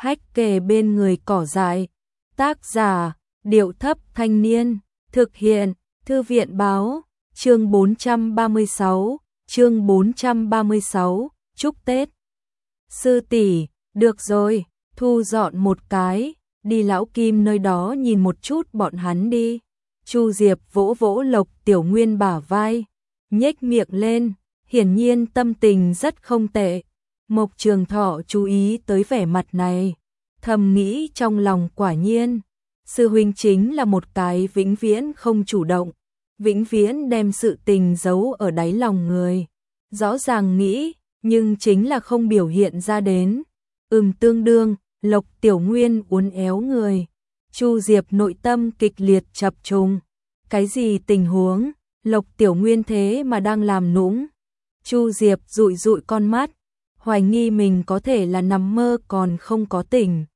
hách kề bên người cỏ dại. Tác giả, Điệu Thấp Thanh Niên, thực hiện, Thư viện Báo, chương 436, chúc Tết. Sư tỷ, được rồi, thu dọn một cái, đi Lão Kim nơi đó nhìn một chút bọn hắn đi. Chu Diệp vỗ vỗ Lộc Tiểu Nguyên bả vai, nhếch miệng lên, hiển nhiên tâm tình rất không tệ. Mộc Trường Thọ chú ý tới vẻ mặt này, thầm nghĩ trong lòng quả nhiên, sư huynh chính là một cái vĩnh viễn không chủ động, vĩnh viễn đem sự tình giấu ở đáy lòng người. Rõ ràng nghĩ, nhưng chính là không biểu hiện ra đến. Tương đương, Lộc Tiểu Nguyên uốn éo người. Chu Diệp nội tâm kịch liệt chập trùng. Cái gì tình huống, Lộc Tiểu Nguyên thế mà đang làm nũng. Chu Diệp dụi dụi con mắt, hoài nghi mình có thể là nằm mơ còn không có tỉnh.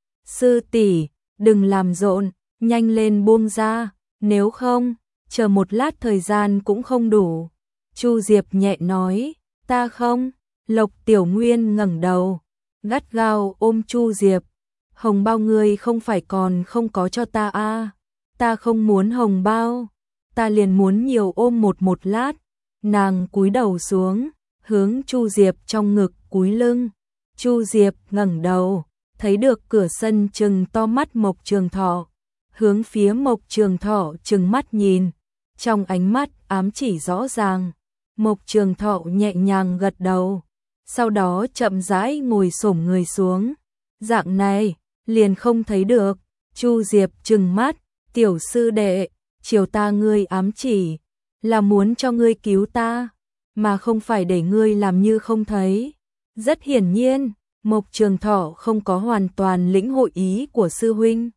Sư tỷ, đừng làm rộn, nhanh lên buông ra, nếu không, chờ một lát thời gian cũng không đủ. Chu Diệp nhẹ nói, ta không. Lộc Tiểu Nguyên ngẩng đầu, gắt gao ôm Chu Diệp. Hồng bao ngươi không phải còn không có cho ta à? Ta không muốn hồng bao, ta liền muốn nhiều ôm một lát. Nàng cúi đầu xuống, hướng Chu Diệp trong ngực cúi lưng. Chu Diệp ngẩng đầu, thấy được cửa sân trừng to mắt Mộc Trường Thọ, hướng phía Mộc Trường Thọ trừng mắt nhìn, trong ánh mắt ám chỉ rõ ràng. Mộc Trường Thọ nhẹ nhàng gật đầu, sau đó chậm rãi ngồi xổm người xuống. Dạng này, liền không thấy được. Chu Diệp trừng mắt, tiểu sư đệ, chiều ta ngươi ám chỉ, là muốn cho ngươi cứu ta, mà không phải để ngươi làm như không thấy. Rất hiển nhiên, Mộc Trường Thọ không có hoàn toàn lĩnh hội ý của sư huynh.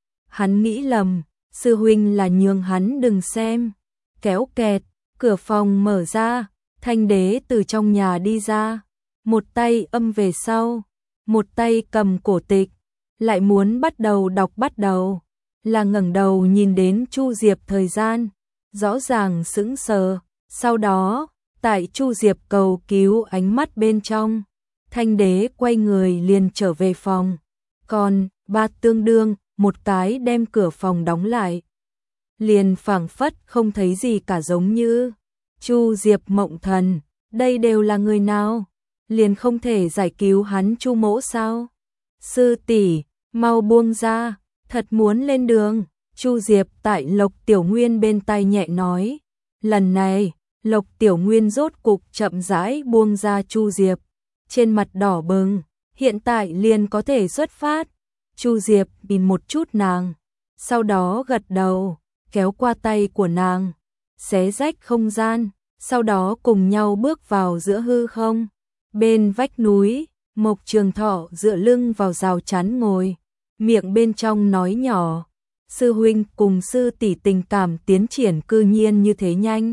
Hắn nghĩ lầm, sư huynh là nhường hắn đừng xem. Kéo kẹt, cửa phòng mở ra, Thanh Đế từ trong nhà đi ra, một tay âm về sau, một tay cầm cổ tịch, lại muốn bắt đầu đọc bắt đầu, là ngẩng đầu nhìn đến Chu Diệp thời gian, rõ ràng sững sờ, sau đó, tại Chu Diệp cầu cứu ánh mắt bên trong, Thanh Đế quay người liền trở về phòng, còn ba tương đương, một cái đem cửa phòng đóng lại, liền phảng phất không thấy gì cả giống như. Chu Diệp mộng thần, đây đều là người nào? Liền không thể giải cứu hắn Chu mỗ sao? Sư tỷ, mau buông ra, thật muốn lên đường. Chu Diệp tại Lộc Tiểu Nguyên bên tai nhẹ nói. Lần này, Lộc Tiểu Nguyên rốt cục chậm rãi buông ra Chu Diệp, trên mặt đỏ bừng, hiện tại liền có thể xuất phát. Chu Diệp nhìn một chút nàng, sau đó gật đầu, kéo qua tay của nàng, xé rách không gian, sau đó cùng nhau bước vào giữa hư không. Bên vách núi, Mộc Trường Thọ dựa lưng vào rào chắn ngồi, miệng bên trong nói nhỏ, sư huynh cùng sư tỷ tình cảm tiến triển cư nhiên như thế nhanh.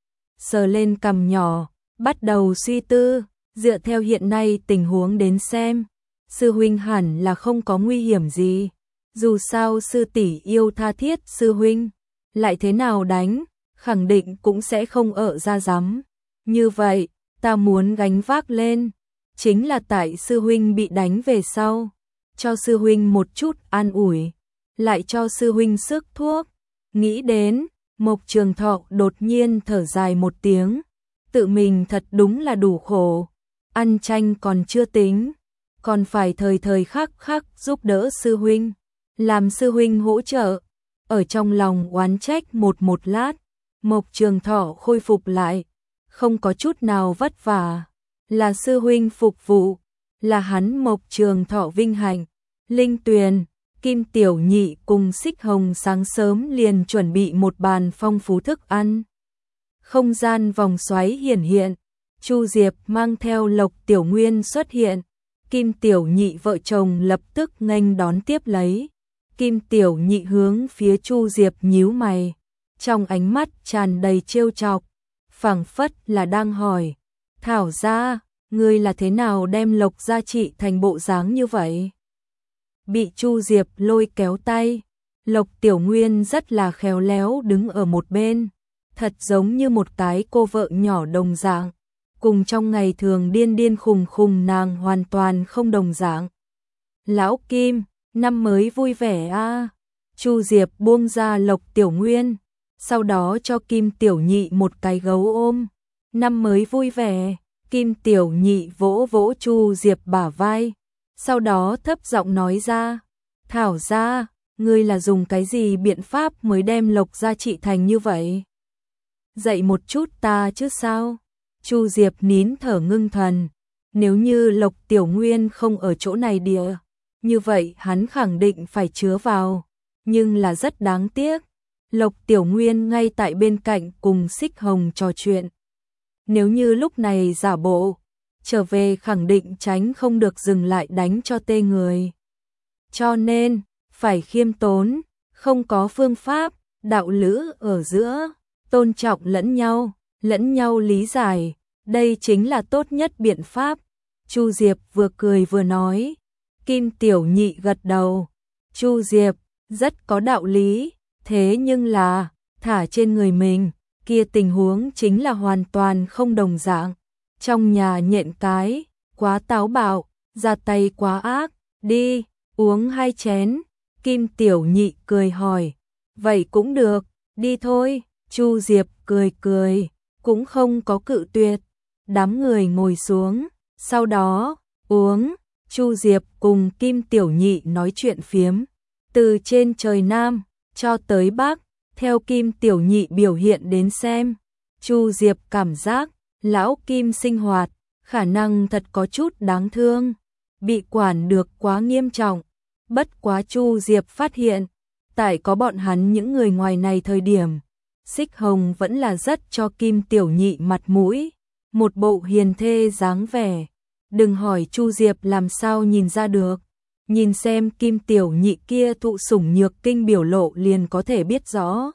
Sờ lên cằm nhỏ, bắt đầu suy tư, dựa theo hiện nay tình huống đến xem, sư huynh hẳn là không có nguy hiểm gì. Dù sao sư tỷ yêu tha thiết sư huynh, lại thế nào đánh, khẳng định cũng sẽ không ở ra dám. Như vậy, ta muốn gánh vác lên, chính là tại sư huynh bị đánh về sau, cho sư huynh một chút an ủi, lại cho sư huynh sức thuốc. Nghĩ đến, Mộc Trường Thọ đột nhiên thở dài một tiếng, tự mình thật đúng là đủ khổ, ăn chanh còn chưa tính, còn phải thời thời khắc khắc giúp đỡ sư huynh, làm sư huynh hỗ trợ. Ở trong lòng oán trách một lát, Mộc Trường Thọ khôi phục lại, không có chút nào vất vả, là sư huynh phục vụ, là hắn Mộc Trường Thọ vinh hạnh. Linh Tuyền, Kim Tiểu Nhị cùng Xích Hồng sáng sớm liền chuẩn bị một bàn phong phú thức ăn. Không gian vòng xoáy hiển hiện, Chu Diệp mang theo Lộc Tiểu Nguyên xuất hiện, Kim Tiểu Nhị vợ chồng lập tức nghênh đón tiếp lấy. Kim Tiểu Nhị hướng phía Chu Diệp nhíu mày, trong ánh mắt tràn đầy trêu chọc, phảng phất là đang hỏi, Thảo gia, ngươi là thế nào đem Lộc gia trị thành bộ dáng như vậy? Bị Chu Diệp lôi kéo tay, Lộc Tiểu Nguyên rất là khéo léo đứng ở một bên, thật giống như một cái cô vợ nhỏ đồng dạng, cùng trong ngày thường điên điên khùng khùng nàng hoàn toàn không đồng dạng. Lão Kim, năm mới vui vẻ a. Chu Diệp buông ra Lộc Tiểu Nguyên, sau đó cho Kim Tiểu Nhị một cái gấu ôm. Năm mới vui vẻ. Kim Tiểu Nhị vỗ vỗ Chu Diệp bả vai, sau đó thấp giọng nói ra, Thảo gia, ngươi là dùng cái gì biện pháp mới đem Lộc gia trị thành như vậy? Dạy một chút ta chứ sao? Chu Diệp nín thở ngưng thần, nếu như Lộc Tiểu Nguyên không ở chỗ này địa, như vậy hắn khẳng định phải chứa vào, nhưng là rất đáng tiếc. Lộc Tiểu Nguyên ngay tại bên cạnh cùng Xích Hồng trò chuyện. Nếu như lúc này giả bộ, trở về khẳng định tránh không được dừng lại đánh cho tê người. Cho nên, phải khiêm tốn, không có phương pháp, đạo lữ ở giữa, tôn trọng lẫn nhau lý giải, đây chính là tốt nhất biện pháp. Chu Diệp vừa cười vừa nói. Kim Tiểu Nhị gật đầu. Chu Diệp, rất có đạo lý, thế nhưng là, thả trên người mình, kia tình huống chính là hoàn toàn không đồng dạng. Trong nhà nhện cái, quá táo bạo, ra tay quá ác, đi, uống 2 chén. Kim Tiểu Nhị cười hỏi, vậy cũng được, đi thôi. Chu Diệp cười cười, cũng không có cự tuyệt. Đám người ngồi xuống, sau đó, uống. Chu Diệp cùng Kim Tiểu Nhị nói chuyện phiếm, từ trên trời Nam cho tới Bắc, theo Kim Tiểu Nhị biểu hiện đến xem. Chu Diệp cảm giác, lão Kim sinh hoạt, khả năng thật có chút đáng thương, bị quản được quá nghiêm trọng. Bất quá Chu Diệp phát hiện, tại có bọn hắn những người ngoài này thời điểm, Xích Hồng vẫn là rất cho Kim Tiểu Nhị mặt mũi, một bộ hiền thê dáng vẻ. Đừng hỏi Chu Diệp làm sao nhìn ra được, nhìn xem Kim Tiểu Nhị kia thụ sủng nhược kinh biểu lộ liền có thể biết rõ.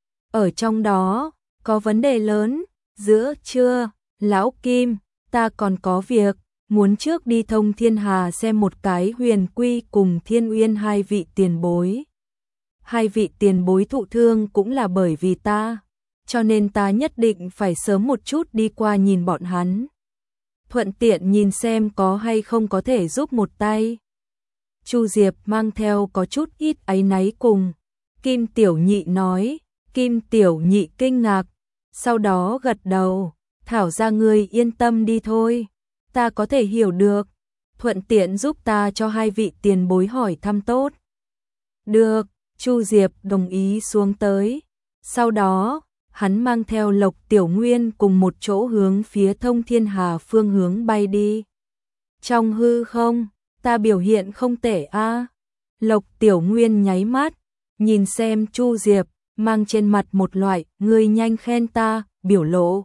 Ở trong đó, có vấn đề lớn, giữa trưa, lão Kim, ta còn có việc, muốn trước đi Thông Thiên Hà xem một cái Huyền Quy cùng Thiên Uyên 2 vị tiền bối. 2 vị tiền bối thụ thương cũng là bởi vì ta, cho nên ta nhất định phải sớm một chút đi qua nhìn bọn hắn. Thuận tiện nhìn xem có hay không có thể giúp một tay. Chu Diệp mang theo có chút ít áy náy cùng Kim Tiểu Nhị nói. Kim Tiểu Nhị kinh ngạc, sau đó gật đầu, Thảo ra ngươi yên tâm đi thôi, ta có thể hiểu được, thuận tiện giúp ta cho 2 vị tiền bối hỏi thăm tốt. Được, Chu Diệp đồng ý xuống tới, sau đó, hắn mang theo Lộc Tiểu Nguyên cùng một chỗ hướng phía Thông Thiên Hà phương hướng bay đi. Trong hư không, ta biểu hiện không tệ a. Lộc Tiểu Nguyên nháy mắt, nhìn xem Chu Diệp, mang trên mặt một loại ngươi nhanh khen ta biểu lộ.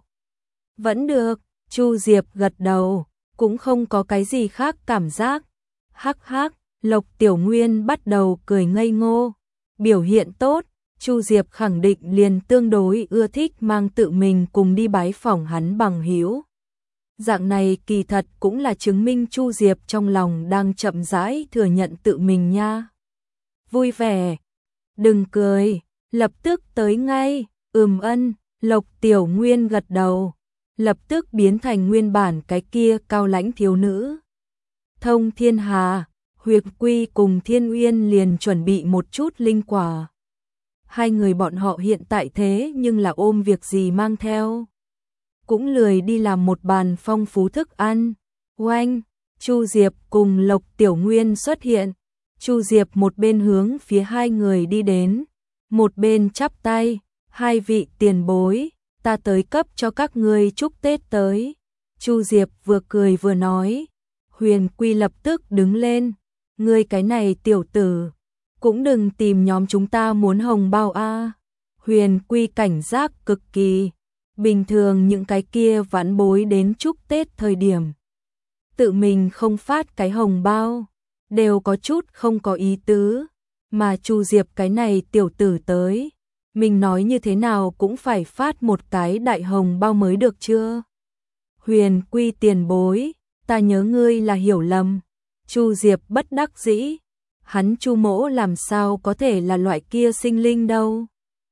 Vẫn được, Chu Diệp gật đầu, cũng không có cái gì khác cảm giác. Hắc hắc, Lộc Tiểu Nguyên bắt đầu cười ngây ngô, biểu hiện tốt. Chu Diệp khẳng định liền tương đối ưa thích mang tự mình cùng đi bái phỏng hắn bằng hữu. Dạng này kỳ thật cũng là chứng minh Chu Diệp trong lòng đang chậm rãi thừa nhận tự mình nha. Vui vẻ, đừng cười, lập tức tới ngay. Ân, Lộc Tiểu Nguyên gật đầu, lập tức biến thành nguyên bản cái kia cao lãnh thiếu nữ. Thông Thiên Hà, Huyền Quy cùng Thiên Uyên liền chuẩn bị một chút linh quả. 2 người bọn họ hiện tại thế nhưng là ôm việc gì mang theo, cũng lười đi làm một bàn phong phú thức ăn. Oanh, Chu Diệp cùng Lộc Tiểu Nguyên xuất hiện. Chu Diệp một bên hướng phía 2 người đi đến, một bên chắp tay, 2 vị tiền bối, ta tới cấp cho các ngươi chúc Tết tới. Chu Diệp vừa cười vừa nói. Huyền Quy lập tức đứng lên, ngươi cái này tiểu tử, cũng đừng tìm nhóm chúng ta muốn hồng bao a. Huyền Quy cảnh giác cực kỳ, bình thường những cái kia vãn bối đến chúc Tết thời điểm, tự mình không phát cái hồng bao, đều có chút không có ý tứ, mà Chu Diệp cái này tiểu tử tới, mình nói như thế nào cũng phải phát một cái đại hồng bao mới được chưa? Huyền Quy tiền bối, ta nhớ ngươi là hiểu lầm. Chu Diệp bất đắc dĩ, hắn Chu mỗ làm sao có thể là loại kia sinh linh đâu.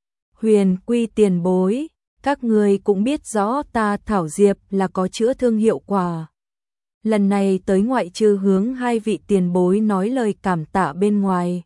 Huyền Quy tiền bối, các người cũng biết rõ ta Thảo Diệp là có chữa thương hiệu quả. lần này tới ngoại trừ hướng hai vị tiền bối nói lời cảm tạ bên ngoài.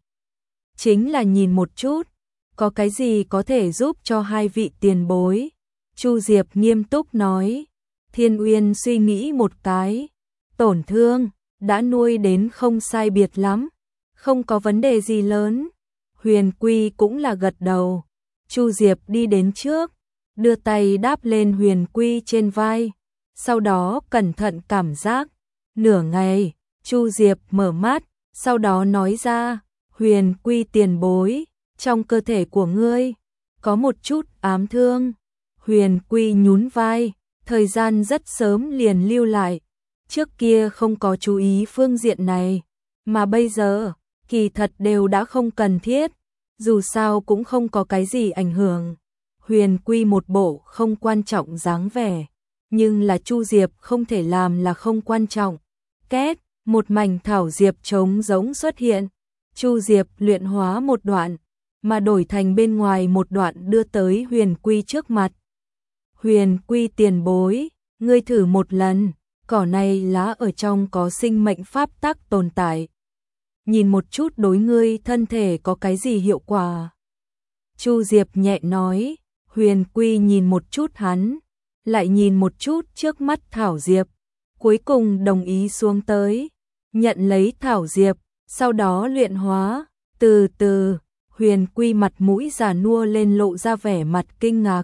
Chính là nhìn một chút, có cái gì có thể giúp cho hai vị tiền bối. Chu Diệp nghiêm túc nói. Thiên Uyên suy nghĩ một cái, tổn thương, đã nuôi đến không sai biệt lắm, không có vấn đề gì lớn. Huyền Quy cũng là gật đầu. Chu Diệp đi đến trước, đưa tay đáp lên Huyền Quy trên vai, sau đó cẩn thận cảm giác. Nửa ngày, Chu Diệp mở mắt, sau đó nói ra, Huyền Quy tiền bối, trong cơ thể của ngươi có một chút ám thương. Huyền Quy nhún vai, thời gian rất sớm liền lưu lại, trước kia không có chú ý phương diện này, mà bây giờ, kỳ thật đều đã không cần thiết, dù sao cũng không có cái gì ảnh hưởng. Huyền Quy một bộ không quan trọng dáng vẻ, nhưng là Chu Diệp không thể làm là không quan trọng. Két, một mảnh thảo diệp trống giống xuất hiện, Chu Diệp luyện hóa một đoạn, mà đổi thành bên ngoài một đoạn đưa tới Huyền Quy trước mặt. Huyền Quy tiền bối, ngươi thử một lần, cỏ này lá ở trong có sinh mệnh pháp tắc tồn tại. Nhìn một chút đối ngươi thân thể có cái gì hiệu quả. Chu Diệp nhẹ nói. Huyền Quy nhìn một chút hắn, lại nhìn một chút trước mắt thảo diệp, cuối cùng đồng ý xuống tới, nhận lấy thảo diệp, sau đó luyện hóa. Từ từ, Huyền Quy mặt mũi già nua lên lộ ra vẻ mặt kinh ngạc.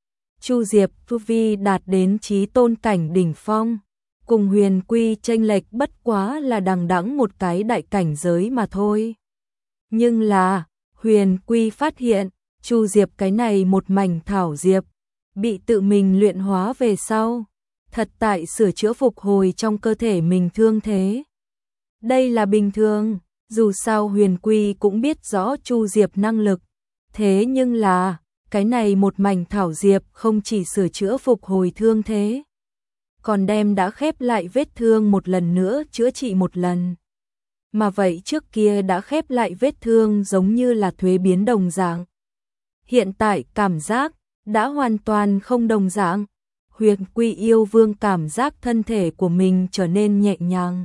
Chu Diệp tu vi đạt đến chí tôn cảnh đỉnh phong, cùng Huyền Quy chênh lệch bất quá là đằng đẵng một cái đại cảnh giới mà thôi. Nhưng là, Huyền Quy phát hiện, Chu Diệp cái này một mảnh thảo diệp, bị tự mình luyện hóa về sau, thật tại sửa chữa phục hồi trong cơ thể mình thương thế. Đây là bình thường, dù sao Huyền Quy cũng biết rõ Chu Diệp năng lực, thế nhưng là, cái này một mảnh thảo diệp không chỉ sửa chữa phục hồi thương thế, còn đem đã khép lại vết thương một lần nữa chữa trị một lần. Mà vậy trước kia đã khép lại vết thương giống như là thuế biến đồng dạng. Hiện tại cảm giác đã hoàn toàn không đồng dạng. Huyền Quy yêu vương cảm giác thân thể của mình trở nên nhẹ nhàng,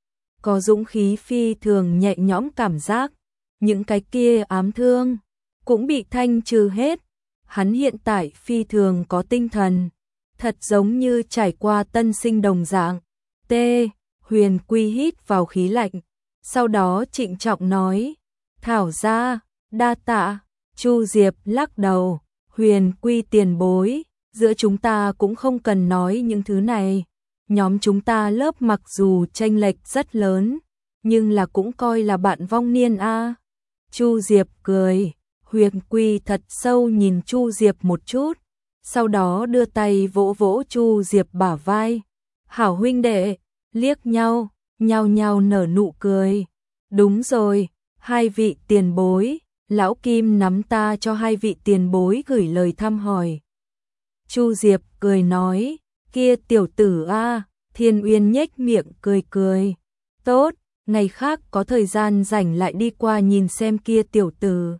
có dũng khí phi thường nhẹ nhõm cảm giác, những cái kia ám thương cũng bị thanh trừ hết. Hắn hiện tại phi thường có tinh thần, thật giống như trải qua tân sinh đồng dạng. T. Huyền Quy hít vào khí lạnh, sau đó trịnh trọng nói, thảo ra, đa tạ. Chu Diệp lắc đầu, Huyền Quy tiền bối, giữa chúng ta cũng không cần nói những thứ này. Nhóm chúng ta lớp mặc dù chênh lệch rất lớn, nhưng là cũng coi là bạn vong niên a. Chu Diệp cười, Huyền Quy thật sâu nhìn Chu Diệp một chút, sau đó đưa tay vỗ vỗ Chu Diệp bả vai. Hảo huynh đệ, liếc nhau, nhao nhao nở nụ cười. Đúng rồi, hai vị tiền bối, lão Kim nắm ta cho hai vị tiền bối gửi lời thăm hỏi. Chu Diệp cười nói, kia tiểu tử a. Thiên Uyên nhếch miệng cười cười. Tốt, ngày khác có thời gian rảnh lại đi qua nhìn xem kia tiểu tử.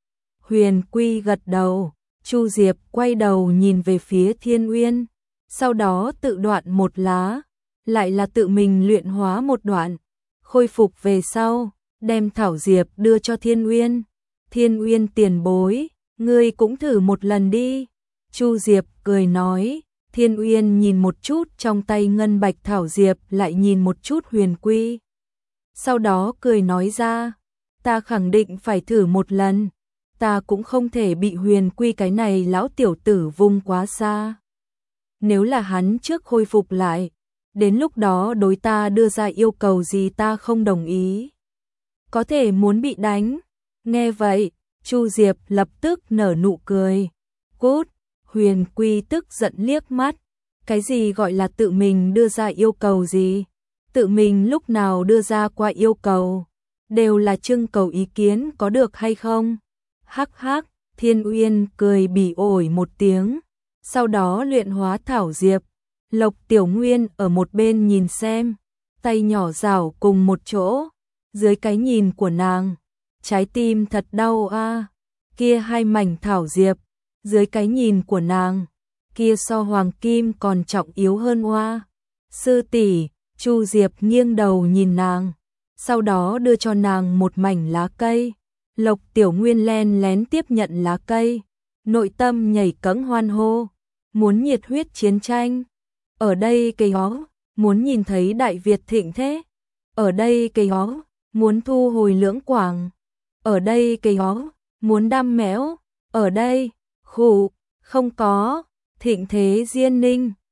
Huyền Quy gật đầu, Chu Diệp quay đầu nhìn về phía Thiên Uyên, sau đó tự đoạn một lá, lại là tự mình luyện hóa một đoạn, khôi phục về sau, đem thảo diệp đưa cho Thiên Uyên. Thiên Uyên tiền bối, ngươi cũng thử một lần đi. Chu Diệp cười nói. Thiên Uyên nhìn một chút trong tay ngân bạch thảo diệp, lại nhìn một chút Huyền Quy. Sau đó cười nói ra, ta khẳng định phải thử một lần, ta cũng không thể bị Huyền Quy cái này lão tiểu tử vung quá xa. Nếu là hắn trước khôi phục lại, đến lúc đó đối ta đưa ra yêu cầu gì ta không đồng ý. Có thể muốn bị đánh. Nghe vậy, Chu Diệp lập tức nở nụ cười. Cút. Huyền Quy tức giận liếc mắt, cái gì gọi là tự mình đưa ra yêu cầu gì? Tự mình lúc nào đưa ra qua yêu cầu, đều là trưng cầu ý kiến có được hay không? Hắc hắc, Thiên Uyên cười bỉ ổi một tiếng, sau đó luyện hóa thảo diệp. Lộc Tiểu Nguyên ở một bên nhìn xem, tay nhỏ rảo cùng một chỗ, dưới cái nhìn của nàng, trái tim thật đau a. Kia hai mảnh thảo diệp, dưới cái nhìn của nàng, kia so hoàng kim còn trọng yếu hơn oa. Sư tỷ, Chu Diệp nghiêng đầu nhìn nàng, sau đó đưa cho nàng một mảnh lá cây. Lộc Tiểu Nguyên len lén tiếp nhận lá cây, nội tâm nhảy cẫng hoan hô, muốn nhiệt huyết chiến tranh. Ở đây cây ó, muốn nhìn thấy Đại Việt thịnh thế. Ở đây cây ó, muốn thu hồi Lưỡng Quảng. Ở đây cây ó, muốn đam mẽo. Ở đây, khụ, không có, thịnh thế Diên Ninh.